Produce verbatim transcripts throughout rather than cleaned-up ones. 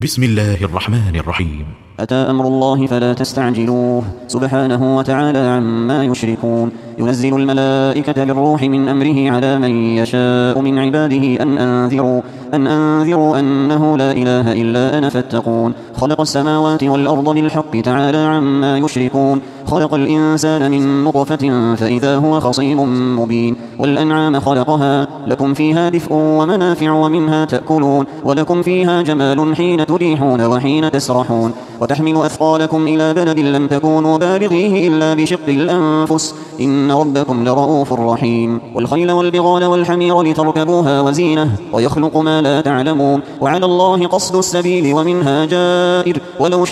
بسم الله الرحمن الرحيم. أتى أمر الله فلا تستعجلوه سبحانه وتعالى عما يشركون. ينزل الملائكة بالروح من أمره على من يشاء من عباده أن أنذروا, أن أنذروا أنه لا إله إلا أنا فاتقون. خلق السماوات والأرض بالحق تعالى عما يشركون. خلق الإنسان من نطفة فإذا هو خصيم مبين. والأنعام خلقها لكم فيها دفء ومنافع ومنها تأكلون ولكم فيها جمال حين تريحون وحين تسرحون. وتحمل أثقالكم إلى بلد لم تكونوا بالغيه إلا بشق الأنفس إن ربكم لرؤوف رحيم. والخيل والبغال والحمير لتركبوها وزينة ويخلق ما لا تعلمون. وعلى الله قصد السبيل ومنها جائر ولو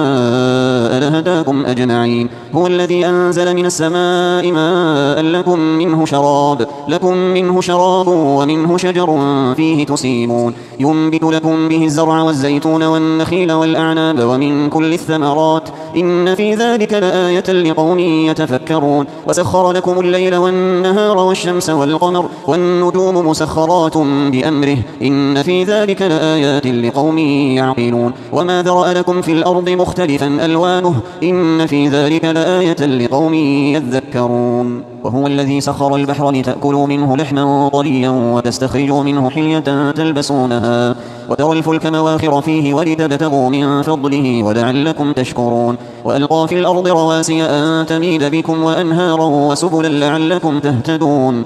شاء لهداكم أجمعين. هو الذي أنزل من السماء ماء لكم منه شراب لكم منه شراب ومنه شجر فيه تسيمون. ينبت لكم به الزرع والزيتون والنخيل والأعناب ومن كل الثمرات إن في ذلك لآية لقوم يتفكرون. وسخر لكم الليل والنهار والشمس والقمر والنجوم مسخرات بأمره إن في ذلك لآيات لقوم يعقلون. وما ذرأ لكم في الأرض مختلفا ألوانه إن في ذلك لآية لقوم يذكرون. وهو الذي سخر البحر لتأكلوا منه لحما طريا وتستخرجوا منه حلية تلبسونها وترى الفلك مواخر فيه ولتبتغوا من فضله ولعلكم تشكرون. وألقى في الأرض رواسي أن تميد بكم وأنهارا وسبلا لعلكم تهتدون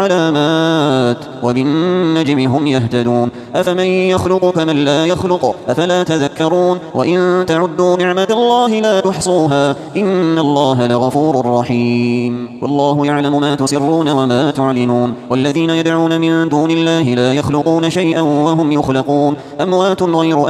وعلامات وبالنجم هم يهتدون. أفمن يخلق كمن لا يخلق أفلا تذكرون. وإن تعدوا نعمة الله لا تحصوها إن الله لغفور رحيم. والله يعلم ما تسرون وما تعلنون. والذين يدعون من دون الله لا يخلقون شيئا وهم يخلقون أموات غير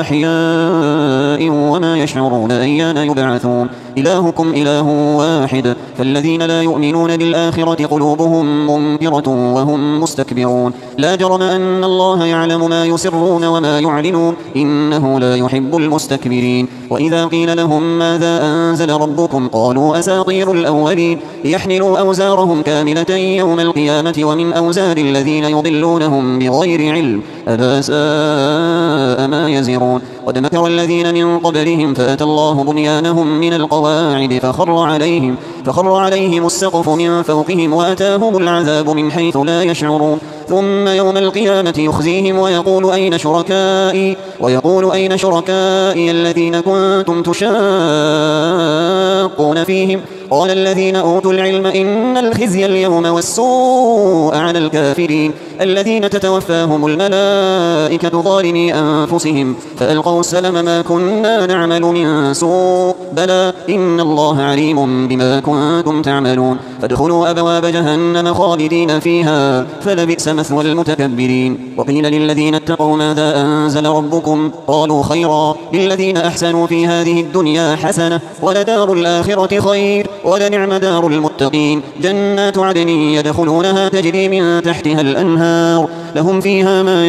أحياء وما يشعرون أيان يبعثون. إلهكم إله واحد فالذين لا يؤمنون بالآخرة قلوبهم منكرة وهم مستكبرون. لا جرم أن الله يعلم ما يسرون وما يعلنون إنه لا يحب المستكبرين. وإذا قيل لهم ماذا أنزل ربكم قالوا أساطير الأولين ليحملوا أوزارهم كاملة يوم القيامة ومن أوزار الذين يضلونهم بغير علم ألا ساء ما يزرون. قد مكر الذين من قبلهم فأتى الله بنيانهم من القواعد فخر عليهم, فخر عليهم السقف من فوقهم وأتاهم العذاب من حيث لا يشعرون. ثم يوم القيامة يخزيهم ويقول أين شركائي ويقول أين شركائي الذين كنتم تشاقون فيهم قال الذين أوتوا العلم إن الخزي اليوم والسوء على الكافرين الذين تتوفاهم الملائكة ظالمي أنفسهم فألقوا السلم ما كنا نعمل من سوء بلى إن الله عليم بما كنتم تعملون. فادخلوا أبواب جهنم خالدين فيها فلبئس مثوى المتكبرين. وقيل للذين اتقوا ماذا أنزل ربكم قالوا خيرا للذين أحسنوا في هذه الدنيا حسنة ولدار الآخرة خير ولنعم دار المتقين جنات عدن يدخلونها تجري من تحتها الأنهار لهم فيها ما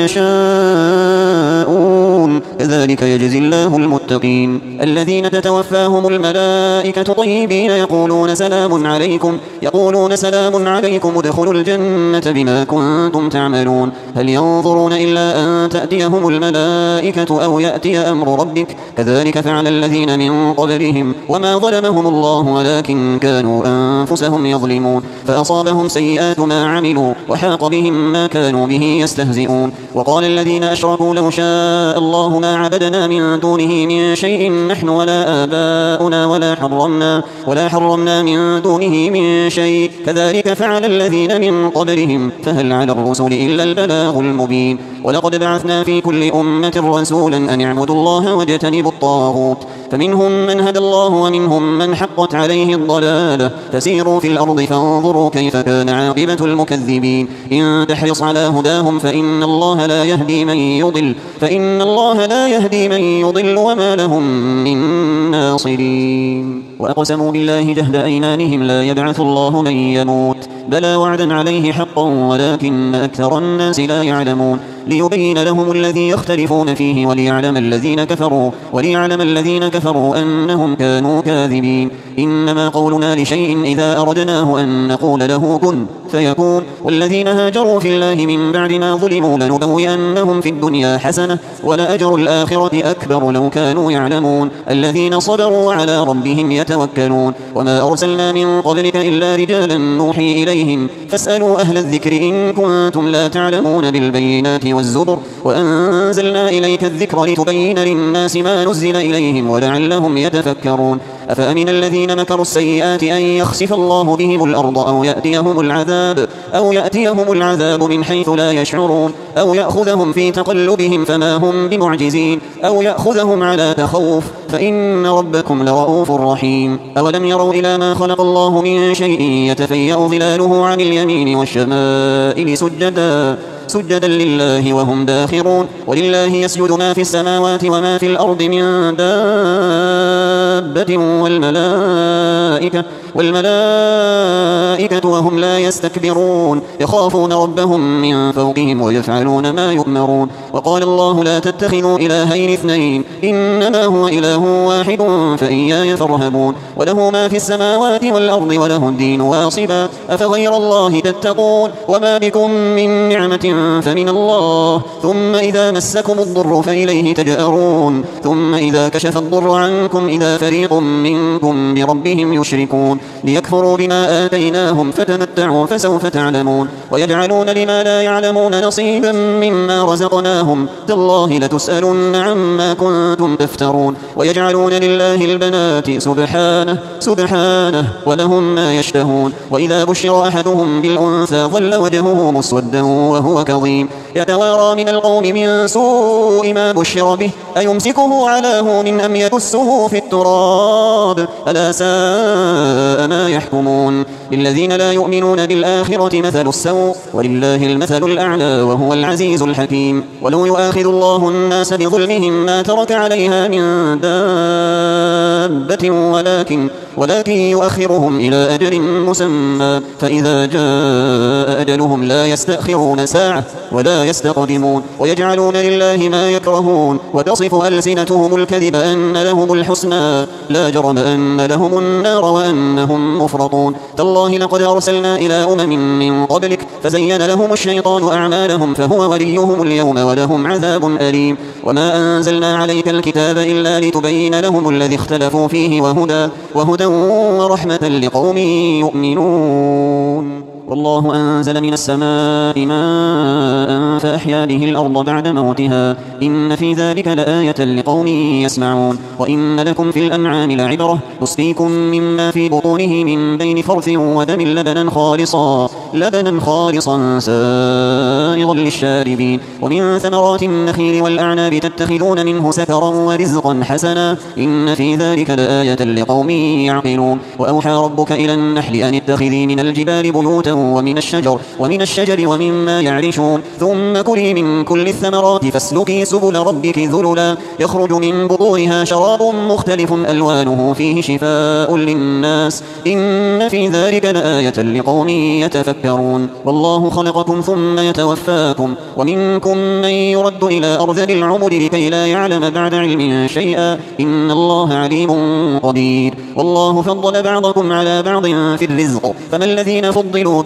يشاءون كذلك يجزي الله المتقين. الذين تتوفاهم الملائكة طيبين يقولون سلام عليكم يقولون سلام عليكم ادخلوا الجنة بما كنتم تعملون. هل ينظرون إلا أن تأتيهم الملائكة أو يأتي أمر ربك كذلك فعل الذين من قبلهم وما ظلمهم الله ولكن كانوا أنفسهم يظلمون. فأصابهم سيئات ما عملوا وحاق بهم ما كانوا به يستهزئون. وقال الذين أشركوا لو شاء الله ما عبدنا من دونه من شيء نحن ولا آباؤنا ولا حرمنا, ولا حرمنا من دونه من شيء كذلك فعل الذين من قبلهم فهل على الرسل إلا البلاغ المبين. ولقد بعثنا في كل أمة رسولا أن اعبدوا الله واجتنبوا الطاغوت فمنهم من هدى الله ومنهم من حقت عليه الضلالة فسيروا في الأرض فانظروا كيف كان عاقبة المكذبين. إن تحرص على هداهم فإن الله لا يهدي من يضل فإن الله لا يهدي من يضل وما لهم من ناصرين. وأقسموا بالله جهد أيمانهم لا يبعث الله من يموت بلى وعدا عليه حقا ولكن أكثر الناس لا يعلمون ليبين لهم الذي يختلفون فيه وليعلم الذين كفروا وليعلم الذين كفروا أنهم كانوا كاذبين إنما قولنا لشيء إذا أردناه أن نقول له كن فيكون والذين هاجروا في الله من بعد ما ظلموا لنبوئنهم في الدنيا حسنة ولأجر الآخرة أكبر لو كانوا يعلمون الذين صبروا وعلى ربهم يتوكلون وما أرسلنا من قبلك إلا رجالا نوحي إليهم فاسألوا أهل الذكر إن كنتم لا تعلمون بالبينات والزبر وأنزلنا إليك الذكر لتبين للناس ما نزل إليهم ولعلهم يتفكرون أفأمن الذين مكروا السيئات أن يخسف الله بهم الأرض أو يأتيهم العذاب أو يأتيهم العذاب من حيث لا يشعرون أو يأخذهم في تقلبهم فما هم بمعجزين أو يأخذهم على تخوف فإن ربكم لرؤوف رحيم أولم يروا إلى ما خلق الله من شيء يتفيأ ظلاله عن اليمين والشمائل سجدا سجدا لله وهم داخرون ولله يسجد ما في السماوات وما في الأرض من دابة والملائكة والملائكة وهم لا يستكبرون يخافون ربهم من فوقهم ويفعلون ما يؤمرون وقال الله لا تتخذوا إلهين اثنين إنما هو إله واحد فإياي فارهبون وله ما في السماوات والأرض وله الدين واصبا أفغير الله تتقون وما بكم من نعمة فمن الله ثم إذا مسكم الضر فإليه تجأرون ثم إذا كشف الضر عنكم إذا فريق منكم بربهم يشركون ليكفروا بما آتيناهم فتمتعوا فسوف تعلمون ويجعلون لما لا يعلمون نصيبا مما رزقناهم تالله لتسألن عما كنتم تفترون ويجعلون لله البنات سبحانه سبحانه ولهم ما يشتهون وإذا بشر أحدهم بالأنثى ظل وجهه مسودا وهو كظيم يتوارى من القوم من سوء ما بشر به أيمسكه على هون أم يدسه في التراب ألا ساء ما يحكمون للذين لا يؤمنون بالآخرة مثل السوء ولله المثل الأعلى وهو العزيز الحكيم ولو يؤاخذ الله الناس بظلمهم ما ترك عليها من دابة ولكن ولكن يؤخرهم إلى أجل مسمى فإذا جاء أجلهم لا يستأخرون ساعة ولا يستقدمون ويجعلون لله ما يكرهون وتصف ألسنتهم الكذب أن لهم الحسنى لا جرم أن لهم النار وأنهم مفرطون تالله لقد أرسلنا إلى أمم من قبلك فزين لهم الشيطان أعمالهم فهو وليهم اليوم ولهم عذاب أليم وما أنزلنا عليك الكتاب إلا لتبين لهم الذي اختلفوا فيه وهدى وهدى ورحمة لقوم يؤمنون والله أنزل من السماء ماء فأحيا به الأرض بعد موتها إن في ذلك لآية لقوم يسمعون وإن لكم في الأنعام لعبرة نسقيكم مما في بطونه من بين فرث ودم لبنا خالصا لبنا خالصا سائغا للشاربين ومن ثمرات النخيل والأعناب تتخذون منه سكرا ورزقا حسنا إن في ذلك لآية لقوم يعقلون وأوحى ربك إلى النحل أن اتخذي من الجبال بيوتا ومن الشجر ومن الشجر ومما يعرشون ثم كلي من كل الثمرات فاسلكي سبل ربك ذللا يخرج من بطونها شراب مختلف ألوانه فيه شفاء للناس إن في ذلك لآية لقوم يتفكرون والله خلقكم ثم يتوفاكم ومنكم من يرد إلى أرذل العمر لكي لا يعلم بعد علم شيئا إن الله عليم قدير والله فضل بعضكم على بعض في الرزق فما الذين فضلوا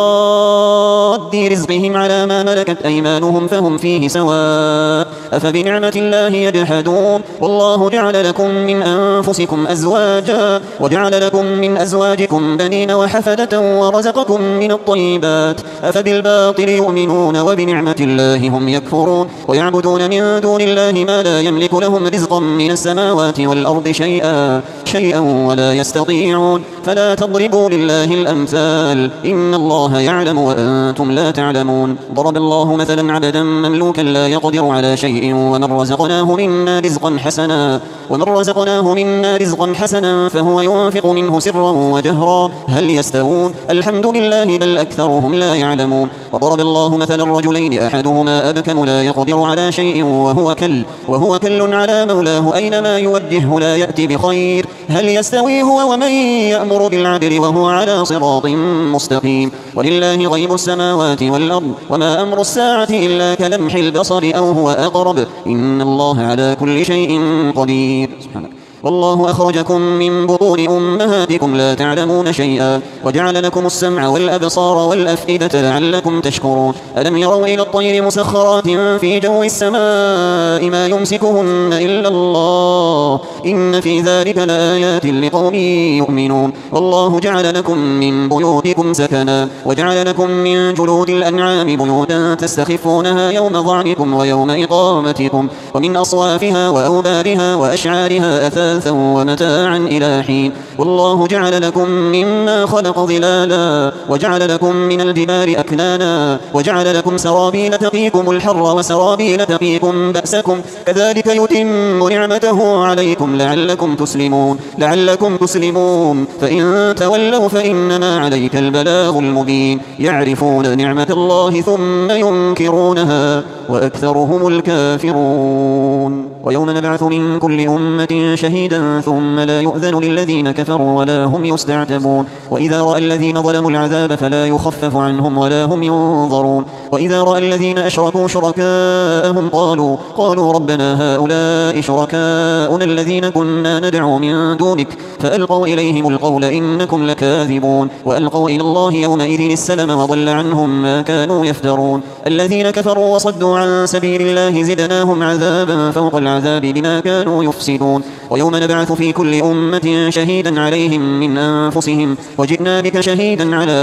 براد رزقهم على ما ملكت أيمانهم فهم فيه سواء أفبنعمة الله يجحدون والله جعل لكم من أنفسكم أزواجا وجعل لكم من أزواجكم بنين وحفدة ورزقكم من الطيبات أفبالباطل يؤمنون وبنعمة الله هم يكفرون ويعبدون من دون الله ما لا يملك لهم رزقا من السماوات والأرض شيئا شيئا ولا يستطيعون فلا تضربوا لله الأمثال إن الله يعلم وأنتم لا تعلمون ضرب الله مثلا عبدا مملوكا لا يقدر على شيء ومن رزقناه منا رزقا حسنا ومن رزقناه منا رزقا حسنا فهو ينفق منه سرا وجهرا هل يستوون الحمد لله بل أكثرهم لا يعلمون وضرب الله مثلا رجلين أحدهما أبكم لا يقدر على شيء وهو كل وهو كل على مولاه أينما يوجهه لا يأتي بخير هل يستوي هو ومن يأمر بالعدل وهو على صراط مستقيم المستقيم. ولله غيب السماوات والأرض وما أمر الساعة إلا كلمح البصر أو هو أقرب إن الله على كل شيء قدير. سبحانك. والله أخرجكم من بطون أمهاتكم لا تعلمون شيئا وجعل لكم السمع والأبصار والأفئدة لعلكم تشكرون. ألم يروا إلى الطير مسخرات في جو السماء ما يمسكهن إلا الله إن في ذلك لآيات لقوم يؤمنون. والله جعل لكم من بيوتكم سكنا وجعل لكم من جلود الأنعام بيوتا تستخفونها يوم ضعنكم ويوم إقامتكم ومن أصوافها وأوبارها وأشعارها أثاثا ومتاعا إلى حين. والله جعل لكم مما خلق ظلالا وجعل لكم من الجبال أكنانا وجعل لكم سرابيل تقيكم الحر وسرابيل تقيكم بأسكم كذلك يتم نعمته عليكم لعلكم تسلمون لعلكم تسلمون فإن تولوا فإنما عليك البلاغ المبين. يعرفون نعمة الله ثم ينكرونها وأكثرهم الكافرون. ويوم نبعث من كل أمة شهيدا ثم لا يؤذن للذين كفروا ولا هم يستعتبون. وإذا رأى الذين ظلموا العذاب فلا يخفف عنهم ولا هم ينظرون. وإذا رأى الذين أشركوا شركاءهم قالوا قالوا ربنا هؤلاء شركاؤنا الذين كنا ندعو من دونك فألقوا إليهم القول إنكم لكاذبون. وألقوا إلى الله يومئذ السلم وضل عنهم ما كانوا يفترون. الذين كفروا وصدوا عن سبيل الله زدناهم عذابا فوق العذاب بما كانوا يفسدون. ويوم نبعث في كل أمة شهيدا عليهم من أنفسهم وجئنا بك شهيدا على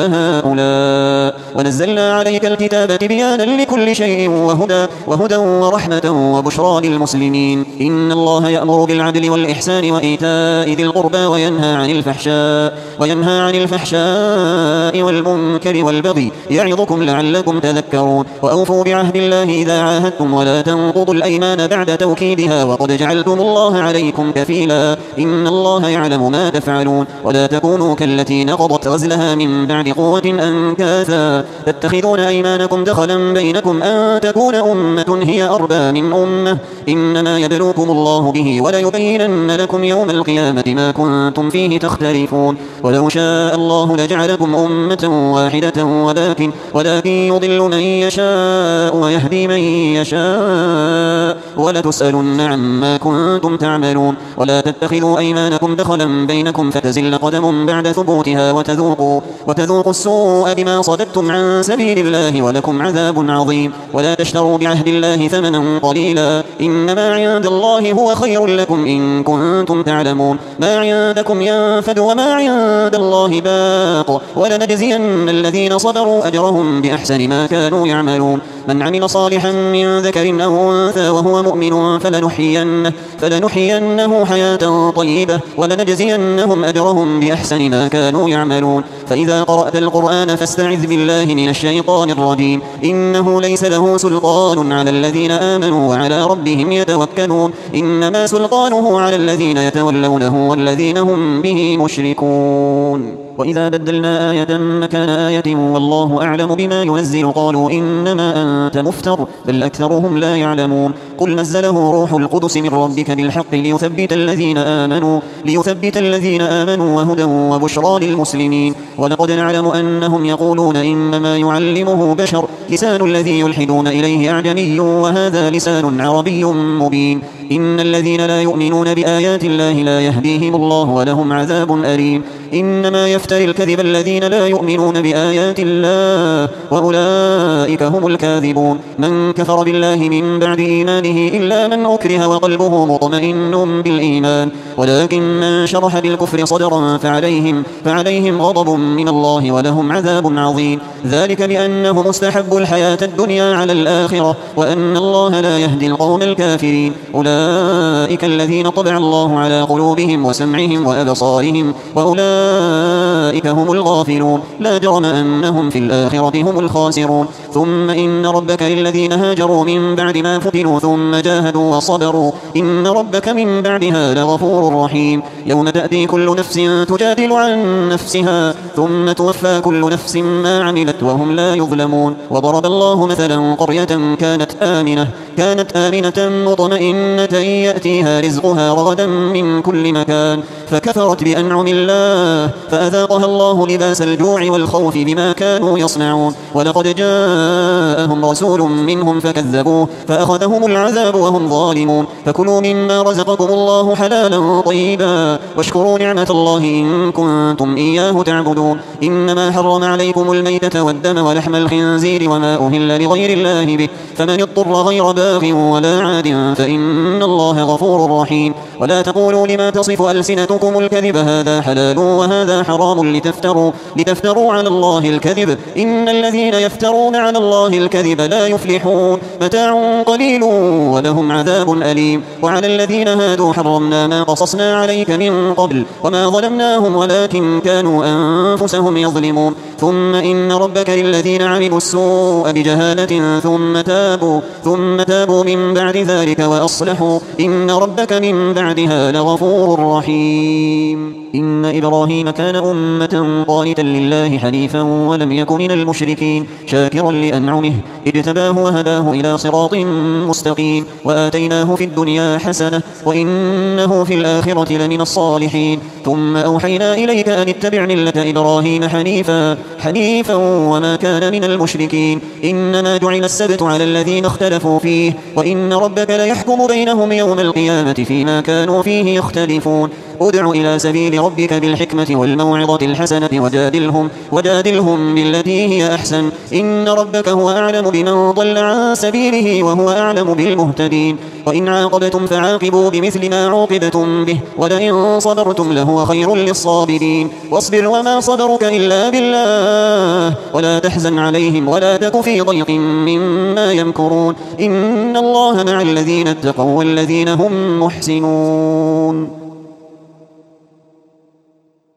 هؤلاء ونزلنا عليك الكتاب تبيانا لكل شيء وهدى, وهدى ورحمة وبشرى للمسلمين. إن الله يأمر بالعدل والإحسان وإيتاء ذي القربى وينهى عن الفحشاء وينهى عن الفحشاء والمنكر والبغي يعظكم لعلكم تذكرون. وأوفوا بعهد الله إذا عاهدتم ولا تنقضوا الأيمان بعد توكيدها وقد جعلتم الله عليكم كفيلا إن الله يعلم ما تفعلون. ولا تكونوا كالتي نقضت غزلها من بعد قوة أنكاثا تتخذون أيمانكم دخلا بينكم أن تكون أمة هي أربى من أمة إنما يبلوكم الله به وليبينن لكم يوم القيامة ما كنتم فيه تختلفون. ولو شاء الله لجعلكم أمة واحدة ولكن, ولكن يضل من يشاء ويهدي من يشاء ولتسألن عما كنتم تعملون. ولا تتخذوا أيمانكم دخلا بينكم فتزل قدم بعد ثبوتها وتذوقوا, وتذوقوا السوء بما صددتم عن سبيل الله ولكم عذاب عظيم. ولا تشتروا بعهد الله ثمنا قليلا إنما عند الله هو خير لكم إن كنتم تعلمون. ما عندكم ينفد وما عند الله باق ولنجزين الذين صبروا أجرهم بأحسن ما كانوا يعملون. من عمل صالحا من ذكر أو أنثى وهو مؤمن فلنحيينه, فلنحيينه حياة طيبة ولنجزينهم أجرهم بأحسن ما كانوا يعملون. فإذا قرأت القرآن فاستعذ بالله من الشيطان الرجيم إنه ليس له سلطان على الذين آمنوا وعلى ربهم يتوكلون. إنما سلطانه على الذين يتولونه والذين هم به مشركون. وإذا بدلنا آية مكان آية والله أعلم بما ينزل قالوا إنما أنت مفتر بل أكثرهم لا يعلمون. قل نزله روح القدس من ربك بالحق ليثبت الذين آمنوا, ليثبت الذين آمنوا وهدى وبشرى للمسلمين. ولقد نعلم أنهم يقولون إنما يعلمه بشر لسان الذي يلحدون إليه أعجمي وهذا لسان عربي مبين. إن الذين لا يؤمنون بآيات الله لا يهديهم الله ولهم عذاب أليم. إنما يفتري الكذب الذين لا يؤمنون بآيات الله وأولئك هم الكاذبون. من كفر بالله من بعد إيمانه إلا من أكره وقلبه مطمئن بالإيمان ولكن من شرح بالكفر صدرا فعليهم, فعليهم غضب من الله ولهم عذاب عظيم. ذلك بأنه مستحب الحياة الدنيا على الآخرة وأن الله لا يهدي القوم الكافرين. أولئك الذين طبع الله على قلوبهم وسمعهم وأبصارهم وأولئك هم الغافلون. لا جرم أنهم في الآخرة هم الخاسرون. ثم إن ربك للذين هاجروا من بعد ما فتنوا ثم جاهدوا وصبروا إن ربك من بعدها لغفور رحيم. يوم تأتي كل نفس تجادل عن نفسها ثم توفى كل نفس ما عملت وهم لا يظلمون. وضرب الله مثلا قرية كانت آمنة, كانت آمنة مطمئنة الملائكة يأتيها رزقها رغدا من كل مكان فكفرت بأنعم الله فأذاقها الله لباس الجوع والخوف بما كانوا يصنعون ولقد جاءهم رسول منهم فكذبوه فأخذهم العذاب وهم ظالمون فكلوا مما رزقكم الله حلالا طيبا واشكروا نعمة الله إن كنتم إياه تعبدون إنما حرم عليكم الميتة والدم ولحم الخنزير وما أهل لغير الله به فمن اضطر غير باغ ولا عاد فإن الله غفور رحيم ولا تقولوا لما تصف ألسنتكم الكذب هذا حلال وهذا حرام لتفتروا, لتفتروا على الله الكذب إن الذين يفترون على الله الكذب لا يفلحون متاع قليل ولهم عذاب أليم وعلى الذين هادوا حرمنا ما قصصنا عليك من قبل وما ظلمناهم ولكن كانوا أنفسهم يظلمون ثم إن ربك للذين عملوا السوء بجهالة ثم تابوا, ثم تابوا من بعد ذلك وأصلحوا إن ربك من بعدها لغفور رحيم إن إبراهيم كان أمة قانتا لله حنيفا ولم يك من المشركين شاكرا لأنعمه اجتباه وهداه إلى صراط مستقيم وآتيناه في الدنيا حسنة وإنه في الآخرة لمن الصالحين ثم أوحينا إليك أن اتبع ملة إبراهيم حنيفا حنيفا وما كان من المشركين إنما جعل السبت على الذين اختلفوا فيه وإن ربك ليحكم بينهم يوم القيامة فيما كانوا فيه يختلفون ادع إلى سبيل ربك بالحكمة والموعظة الحسنة وجادلهم, وجادلهم بالتي هي أحسن إن ربك هو أعلم بمن ضل عن سبيله وهو أعلم بالمهتدين وإن عاقبتم فعاقبوا بمثل ما عوقبتم به ولئن صبرتم لهو خير للصابرين واصبر وما صبرك إلا بالله ولا تحزن عليهم ولا تك في ضيق مما يمكرون إن الله مع الذين اتقوا والذين هم محسنون